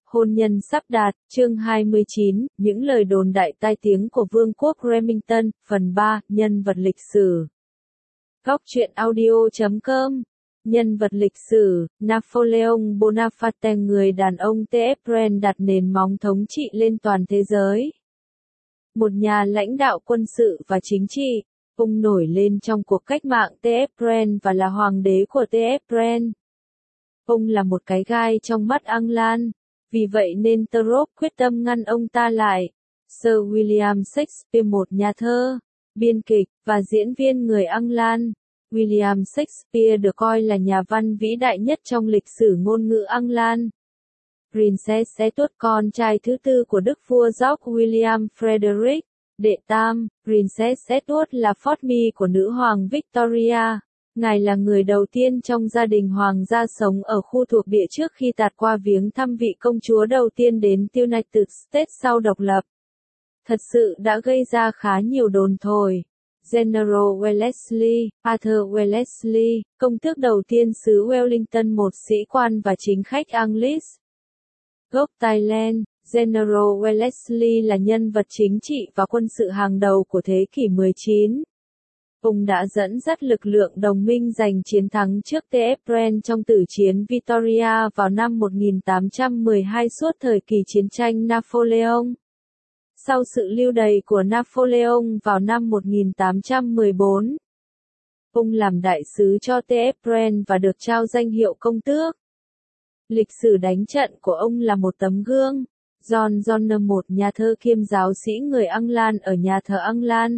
hôn nhân sắp đạt, chương 29, những lời đồn đại tai tiếng của Vương quốc Remington, phần 3, nhân vật lịch sử. Góc truyện audio.com. Nhân vật lịch sử, Napoleon Bonaparte, người đàn ông T.F. đặt nền móng thống trị lên toàn thế giới. Một nhà lãnh đạo quân sự và chính trị, ông nổi lên trong cuộc cách mạng T.F. và là hoàng đế của T.F. Ông là một cái gai trong mắt England, vì vậy nên Thorpe quyết tâm ngăn ông ta lại. Sir William Shakespeare, một nhà thơ, biên kịch, và diễn viên người England. William Shakespeare được coi là nhà văn vĩ đại nhất trong lịch sử ngôn ngữ England. Princess Edward, con trai thứ tư của đức vua George William Frederick, đệ tam. Princess Edward là phót mi của nữ hoàng Victoria. Ngài là người đầu tiên trong gia đình hoàng gia sống ở khu thuộc địa trước khi tạt qua viếng thăm vị công chúa đầu tiên đến United States sau độc lập. Thật sự đã gây ra khá nhiều đồn thổi. General Wellesley, Arthur Wellesley, công tước đầu tiên xứ Wellington, một sĩ quan và chính khách English gốc Thailand. General Wellesley là nhân vật chính trị và quân sự hàng đầu của thế kỷ 19. Ông đã dẫn dắt lực lượng đồng minh giành chiến thắng trước T.F. trong tử chiến Victoria vào năm 1812 suốt thời kỳ chiến tranh Napoleon. Sau sự lưu đày của Napoleon vào năm 1814, ông làm đại sứ cho T.F. và được trao danh hiệu công tước. Lịch sử đánh trận của ông là một tấm gương. John Donne, một nhà thơ kiêm giáo sĩ người England ở nhà thờ England.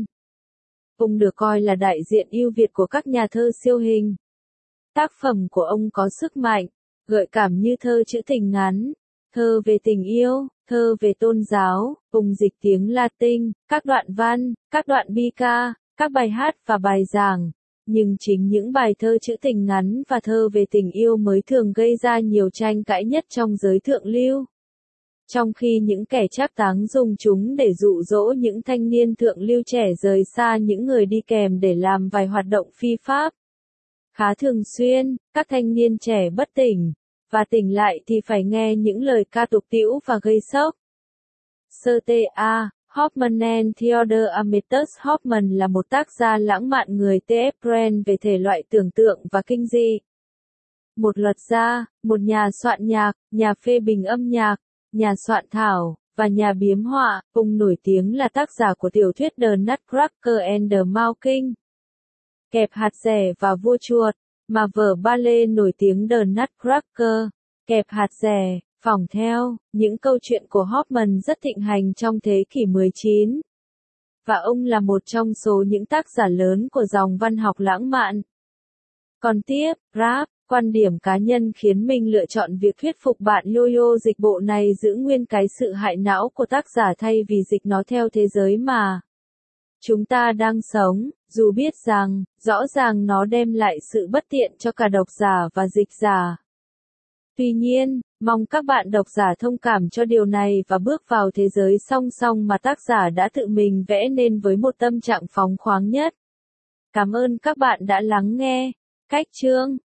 Ông được coi là đại diện ưu việt của các nhà thơ siêu hình. Tác phẩm của ông có sức mạnh, gợi cảm như thơ trữ tình ngắn, thơ về tình yêu, thơ về tôn giáo. Ông dịch tiếng Latin, các đoạn văn, các đoạn bi ca, các bài hát và bài giảng. Nhưng chính những bài thơ trữ tình ngắn và thơ về tình yêu mới thường gây ra nhiều tranh cãi nhất trong giới thượng lưu. Trong khi những kẻ trác táng dùng chúng để dụ dỗ những thanh niên thượng lưu trẻ rời xa những người đi kèm để làm vài hoạt động phi pháp. Khá thường xuyên, các thanh niên trẻ bất tỉnh, và tỉnh lại thì phải nghe những lời ca tục tĩu và gây sốc. Sir T.A. Hoffmann and Theodore Amytas Hoffmann là một tác gia lãng mạn người T.F. về thể loại tưởng tượng và kinh dị. Một luật gia, một nhà soạn nhạc, nhà phê bình âm nhạc, nhà soạn thảo, và nhà biếm họa. Ông nổi tiếng là tác giả của tiểu thuyết The Nutcracker and the Mouse King, Kẹp hạt dẻ và vua chuột, mà vở ballet nổi tiếng The Nutcracker, Kẹp hạt dẻ, phỏng theo. Những câu chuyện của Hoffmann rất thịnh hành trong thế kỷ 19. Và ông là một trong số những tác giả lớn của dòng văn học lãng mạn. Còn tiếp, rap. Quan điểm cá nhân khiến mình lựa chọn việc thuyết phục bạn yo-yo dịch bộ này giữ nguyên cái sự hại não của tác giả thay vì dịch nó theo thế giới mà chúng ta đang sống, dù biết rằng, rõ ràng nó đem lại sự bất tiện cho cả độc giả và dịch giả. Tuy nhiên, mong các bạn độc giả thông cảm cho điều này và bước vào thế giới song song mà tác giả đã tự mình vẽ nên với một tâm trạng phóng khoáng nhất. Cảm ơn các bạn đã lắng nghe. Cách chương